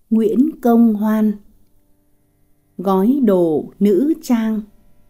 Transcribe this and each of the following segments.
Nguyễn Công Hoan. Gói đồ nữ trang.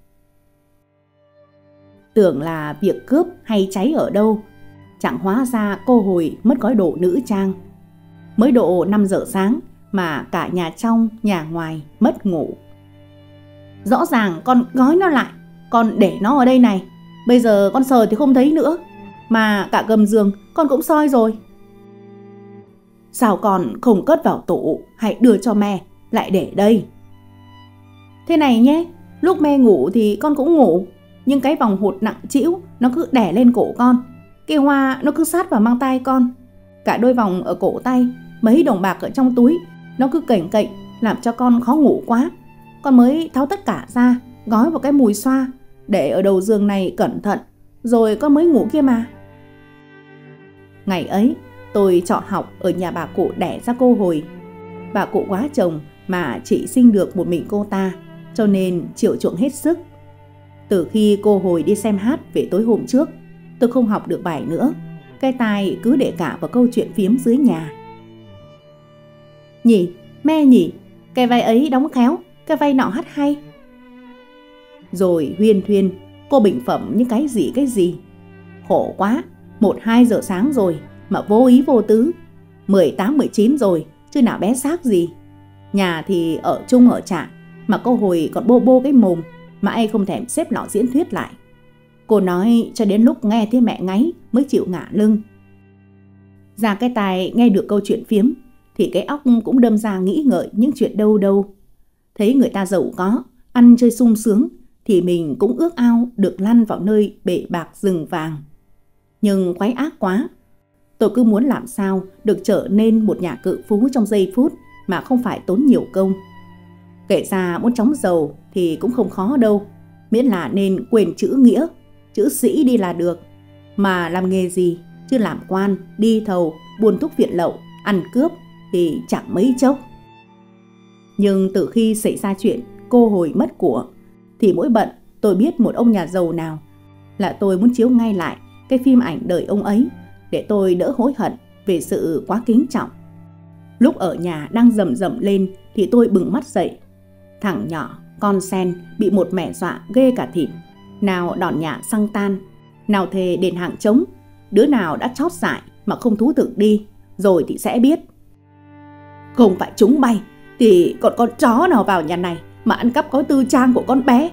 Tưởng là việc cướp hay cháy ở đâu, chẳng hóa ra cô Hồi mất gói đồ nữ trang. Mới độ 5 giờ sáng mà cả nhà trong nhà ngoài mất ngủ. Rõ ràng con gói nó lại, con để nó ở đây này. Bây giờ con sờ thì không thấy nữa, mà cả gầm giường con cũng soi rồi. Sao con không cất vào tủ hay đưa cho mẹ, lại để đây? Thế này nhé, lúc mẹ ngủ thì con cũng ngủ, nhưng cái vòng hột nặng trĩu nó cứ đè lên cổ con. Cái hoa nó cứ sát vào mang tay con. Cả đôi vòng ở cổ tay, mấy đồng bạc ở trong túi, nó cứ cành cạnh làm cho con khó ngủ quá. Con mới tháo tất cả ra, gói vào cái mùi xoa, để ở đầu giường này cẩn thận, rồi con mới ngủ kia mà. Ngày ấy tôi trọ học ở nhà bà cụ đẻ ra cô Hồi. Bà cụ quá chồng mà chỉ sinh được một mình cô ta, cho nên chiều chuộng hết sức. Từ khi cô Hồi đi xem hát về tối hôm trước, tôi không học được bài nữa. Cái tai cứ để cả vào câu chuyện phiếm dưới nhà. Nhỉ, mẹ nhỉ, cái vai ấy đóng khéo, cái vai nọ hát hay. Rồi huyên thuyên, cô bình phẩm những cái gì. Khổ quá, 1-2 giờ sáng rồi mà vô ý vô tứ. 18-19 rồi, chứ nào bé xác gì. Nhà thì ở chung ở trạ, mà cô Hồi còn bô cái mồm, mãi không thèm xếp lọ diễn thuyết lại. Cô nói cho đến lúc nghe thấy mẹ ngáy mới chịu ngả lưng. Ra cái tai nghe được câu chuyện phiếm, thì cái óc cũng đâm ra nghĩ ngợi những chuyện đâu. Thấy người ta giàu có, ăn chơi sung sướng, thì mình cũng ước ao được lăn vào nơi bể bạc rừng vàng. Nhưng quái ác quá, tôi cứ muốn làm sao được trở nên một nhà cự phú trong giây phút mà không phải tốn nhiều công. Kể ra muốn chóng giàu thì cũng không khó đâu, miễn là nên quên chữ nghĩa, chữ sĩ đi là được. Mà làm nghề gì, chứ làm quan, đi thầu, buôn thuốc viện lậu, ăn cướp thì chẳng mấy chốc. Nhưng từ khi xảy ra chuyện cô Hồi mất của, thì mỗi bận tôi biết một ông nhà giàu nào là tôi muốn chiếu ngay lại cái phim ảnh đời ông ấy, để tôi đỡ hối hận về sự quá kính trọng. Lúc ở nhà đang rầm lên thì tôi bừng mắt dậy. Thằng nhỏ, con sen bị một mẻ dọa ghê cả thịt. Nào đòn nhả xăng tan, nào thề đền hàng trống. Đứa nào đã chót dại mà không thú thực đi, rồi thì sẽ biết. Không phải chúng bay thì còn con chó nào vào nhà này mà ăn cắp gói tư trang của con bé.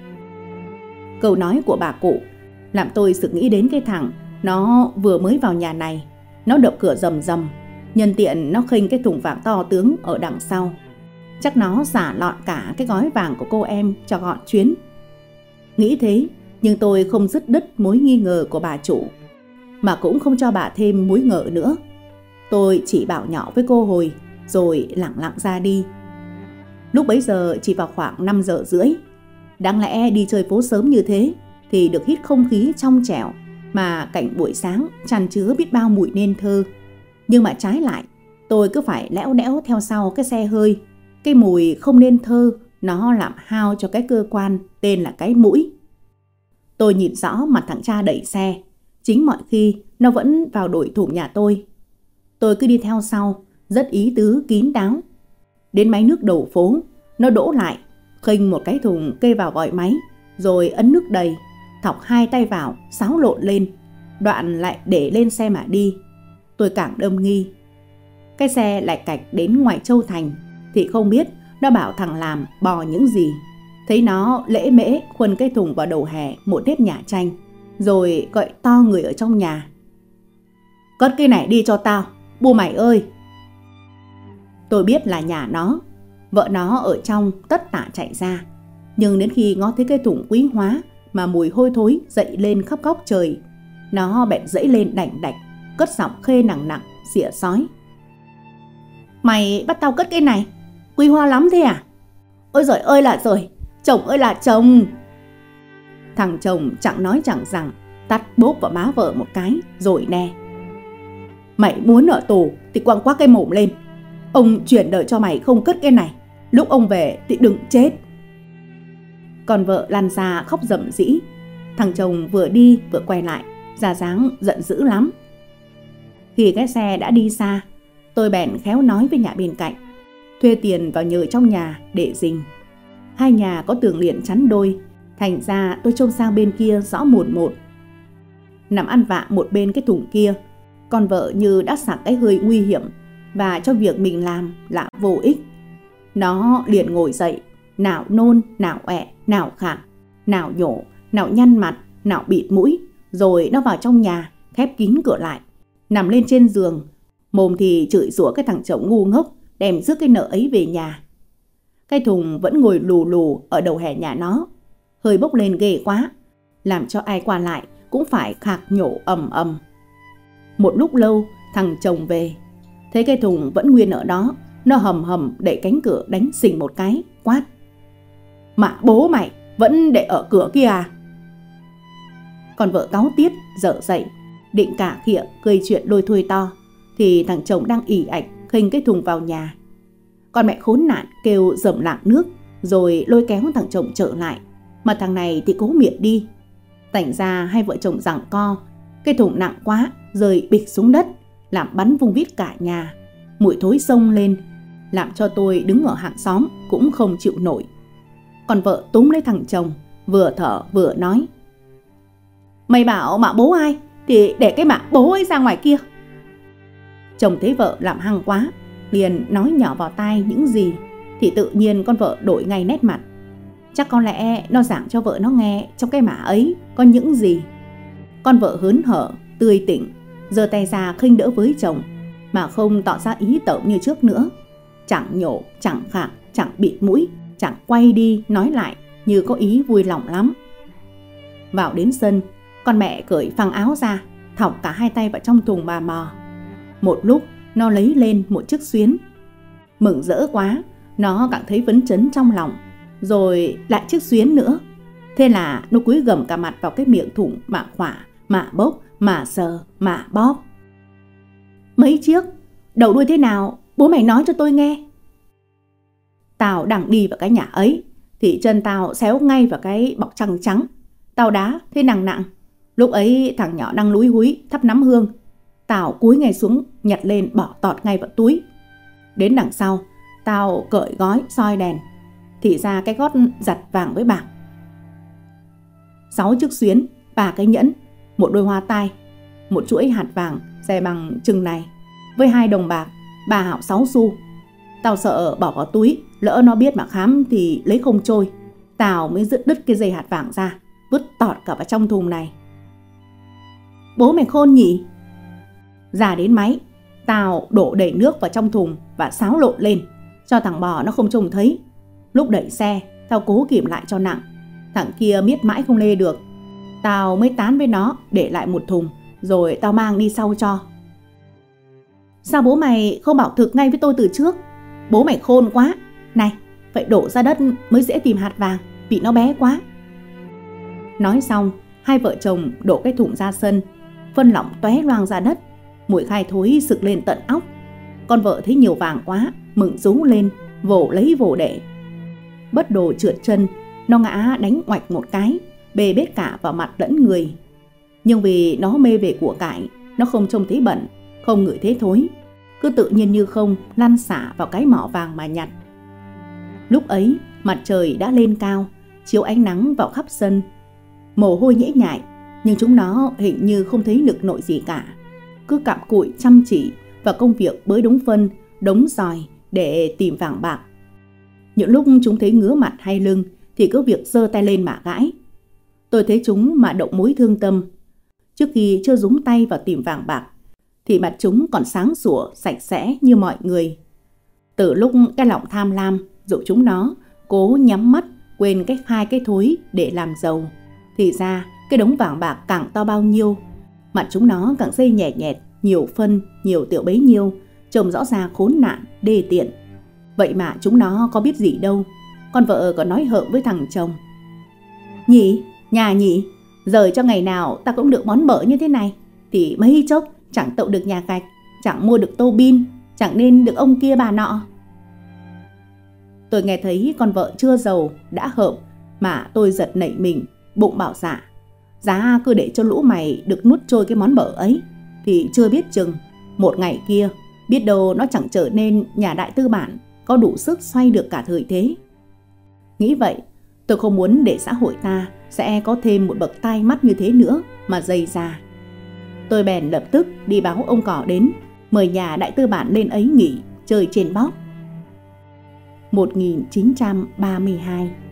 Câu nói của bà cụ làm tôi sực nghĩ đến cái thằng nó vừa mới vào nhà này. Nó đập cửa rầm, nhân tiện nó khênh cái thùng vàng to tướng ở đằng sau. Chắc nó xả lọn cả cái gói vàng của cô em cho gọn chuyến. Nghĩ thế, nhưng tôi không dứt đứt mối nghi ngờ của bà chủ, mà cũng không cho bà thêm mối ngờ nữa. Tôi chỉ bảo nhỏ với cô Hồi, rồi lẳng lặng ra đi. Lúc bấy giờ chỉ vào khoảng 5 giờ rưỡi. Đáng lẽ đi chơi phố sớm như thế thì được hít không khí trong trẻo, mà cảnh buổi sáng tràn chứa biết bao mùi nên thơ. Nhưng mà trái lại, tôi cứ phải lẽo đẽo theo sau cái xe hơi. Cái mùi không nên thơ nó làm hao cho cái cơ quan tên là cái mũi. Tôi nhìn rõ mặt thằng cha đẩy xe. Chính mọi khi nó vẫn vào đổi thủng nhà tôi. Tôi cứ đi theo sau, rất ý tứ kín đáo. Đến máy nước đầu phố, nó đỗ lại, khênh một cái thùng kê vào vòi máy, rồi ấn nước đầy, thọc 2 tay vào, xáo lộn lên, đoạn lại để lên xe mà đi. Tôi càng đâm nghi. Cái xe lại cạch đến ngoài Châu Thành thì không biết nó bảo thằng làm bò những gì. Thấy nó lễ mễ khuân cái thùng vào đầu hè một nếp nhà tranh, rồi gọi to người ở trong nhà: Cất cái này đi cho tao, bu mày ơi. Tôi biết là nhà nó. Vợ nó ở trong tất tả chạy ra. Nhưng đến khi ngó thấy cái thùng quý hóa mà mùi hôi thối dậy lên khắp góc trời, nó bèn dẫy lên đành đạch, cất giọng khê nặng xỉa xói: Mày bắt tao cất cái này? Quý hóa lắm thế à? Ôi giời ơi là giời, chồng ơi là chồng. Thằng chồng chẳng nói chẳng rằng, tắt bốp vào má vợ một cái rồi nè: Mày muốn ở tù thì quăng quác cái mồm lên. Ông chuyển đời cho mày không cất cái này, lúc ông về thì đừng chết. Còn vợ lăn ra khóc rầm rĩ. Thằng chồng vừa đi vừa quay lại, ra dáng giận dữ lắm. Khi cái xe đã đi xa, tôi bèn khéo nói với nhà bên cạnh: thuê tiền vào nhờ trong nhà để rình. Hai nhà có tường liền chắn đôi, thành ra tôi trông sang bên kia rõ mồn một. Nằm ăn vạ một bên cái thùng kia, con vợ như đã sạc cái hơi nguy hiểm và cho việc mình làm là vô ích. Nó liền ngồi dậy, nào nôn, nào ọe, nào khạc, nào nhổ, nào nhăn mặt, nào bịt mũi. Rồi nó vào trong nhà, khép kín cửa lại, nằm lên trên giường, mồm thì chửi rủa cái thằng chồng ngu ngốc đem rước cái nợ ấy về nhà. Cái thùng vẫn ngồi lù lù ở đầu hè nhà nó, hơi bốc lên ghê quá, làm cho ai qua lại cũng phải khạc nhổ ầm ầm. Một lúc lâu thằng chồng về, thấy cái thùng vẫn nguyên ở đó, nó hầm hầm đẩy cánh cửa đánh xình một cái, quát: "Mà bố mày vẫn để ở cửa kia à?" Còn vợ cáu tiết dở dậy, định cả khịa gây chuyện lôi thôi to, thì thằng chồng đang ỉ ạch khênh cái thùng vào nhà. Con mẹ khốn nạn kêu dầm lạng nước, rồi lôi kéo thằng chồng trở lại, mà thằng này thì cố miệt đi. Thành ra hai vợ chồng giằng co, cái thùng nặng quá rơi bịch xuống đất, làm bắn vung vít cả nhà. Mùi thối xông lên, làm cho tôi đứng ở hàng xóm cũng không chịu nổi. Còn vợ túm lấy thằng chồng, vừa thở vừa nói: "Mày bảo mạ bố ai thì để cái mạ bố ấy ra ngoài kia." Chồng thấy vợ làm hăng quá, liền nói nhỏ vào tai những gì, thì tự nhiên con vợ đổi ngay nét mặt. Chắc có lẽ nó giảng cho vợ nó nghe trong cái mả ấy có những gì. Con vợ hớn hở, tươi tỉnh, giơ tay ra khênh đỡ với chồng, mà không tỏ ra ý tởm như trước nữa. Chẳng nhổ, chẳng khạc, chẳng bịt mũi, chẳng quay đi nói lại, như có ý vui lòng lắm. Vào đến sân, con mẹ cởi phăng áo ra, thọc cả hai tay vào trong thùng bà mò. Một lúc nó lấy lên một chiếc xuyến. Mừng rỡ quá, nó cảm thấy phấn chấn trong lòng. Rồi lại chiếc xuyến nữa. Thế là nó cúi gầm cả mặt vào cái miệng thùng mà khỏa, mà bốc, mà sờ, mà bóp. "Mấy chiếc? Đầu đuôi thế nào? Bố mày nói cho tôi nghe." Tao đang đi vào cái nhà ấy thì chân tao xéo ngay vào cái bọc trăng trắng. Tao đá thế nặng nặng. Lúc ấy thằng nhỏ đang lúi húi thắp nắm hương. Tao cúi ngay xuống nhặt lên bỏ tọt ngay vào túi. Đến đằng sau, tao cởi gói soi đèn, thì ra cái gót giặt vàng với bạc. 6 chiếc xuyến, 3 cái nhẫn, một đôi hoa tai, một chuỗi hạt vàng dày bằng chừng này, với 2 đồng bạc, 3 hạo 6 xu. Tao sợ bỏ vào túi, lỡ nó biết mà khám thì lấy không trôi. Tao mới đứt cái dây hạt vàng ra, vứt tọt cả vào trong thùng này. "Bố mày khôn nhỉ?" Ra đến máy, tao đổ đầy nước vào trong thùng và xáo lộn lên, cho thằng bò nó không trông thấy. Lúc đẩy xe, tao cố kìm lại cho nặng. Thằng kia miết mãi không lê được. Tao mới tán với nó để lại một thùng, rồi tao mang đi sau cho. "Sao bố mày không bảo thực ngay với tôi từ trước? Bố mày khôn quá. Này, phải đổ ra đất mới dễ tìm hạt vàng, vì nó bé quá." Nói xong, hai vợ chồng đổ cái thùng ra sân. Phân lỏng tóe loang ra đất, mùi khai thối sực lên tận óc. Con vợ thấy nhiều vàng quá, mừng rú lên, vồ lấy vồ để. Bất đồ trượt chân, nó ngã đánh oạch một cái, bê bết cả vào mặt lẫn người. Nhưng vì nó mê về của cải, nó không trông thấy bẩn, không ngửi thấy thối, cứ tự nhiên như không lăn xả vào cái mỏ vàng mà nhặt. Lúc ấy mặt trời đã lên cao, chiếu ánh nắng vào khắp sân. Mồ hôi nhễ nhại, nhưng chúng nó hình như không thấy nực nội gì cả, cứ cặm cụi chăm chỉ vào công việc bới đống phân, đống giòi để tìm vàng bạc. Những lúc chúng thấy ngứa mặt hay lưng thì cứ việc giơ tay lên mà gãi. Tôi thấy chúng mà động mối thương tâm. Trước khi chưa dúng tay vào tìm vàng bạc thì mặt chúng còn sáng sủa, sạch sẽ như mọi người. Từ lúc cái lòng tham lam dụ chúng nó cố nhắm mắt quên cái khai cái thối để làm giàu, thì ra cái đống vàng bạc càng to bao nhiêu, mặt chúng nó càng dây nhẹ nhẹt, nhiều phân, nhiều tiểu bấy nhiêu, trông rõ ràng khốn nạn, đê tiện. Vậy mà chúng nó có biết gì đâu. Con vợ còn nói hợm với thằng chồng: "Nhỉ, nhà nhỉ, rời cho ngày nào ta cũng được món mỡ như thế này, thì mấy chốc chẳng tậu được nhà gạch, chẳng mua được tô bin, chẳng nên được ông kia bà nọ." Tôi nghe thấy con vợ chưa giàu đã hợm mà tôi giật nảy mình, bụng bảo dạ, giá cứ để cho lũ mày được nuốt trôi cái món mỡ ấy, thì chưa biết chừng một ngày kia biết đâu nó chẳng trở nên nhà đại tư bản, có đủ sức xoay được cả thời thế. Nghĩ vậy, tôi không muốn để xã hội ta sẽ có thêm một bậc tai mắt như thế nữa mà dày ra. Tôi bèn lập tức đi báo ông Cỏ đến, mời nhà đại tư bản lên ấy nghỉ chơi trên bóp. 1932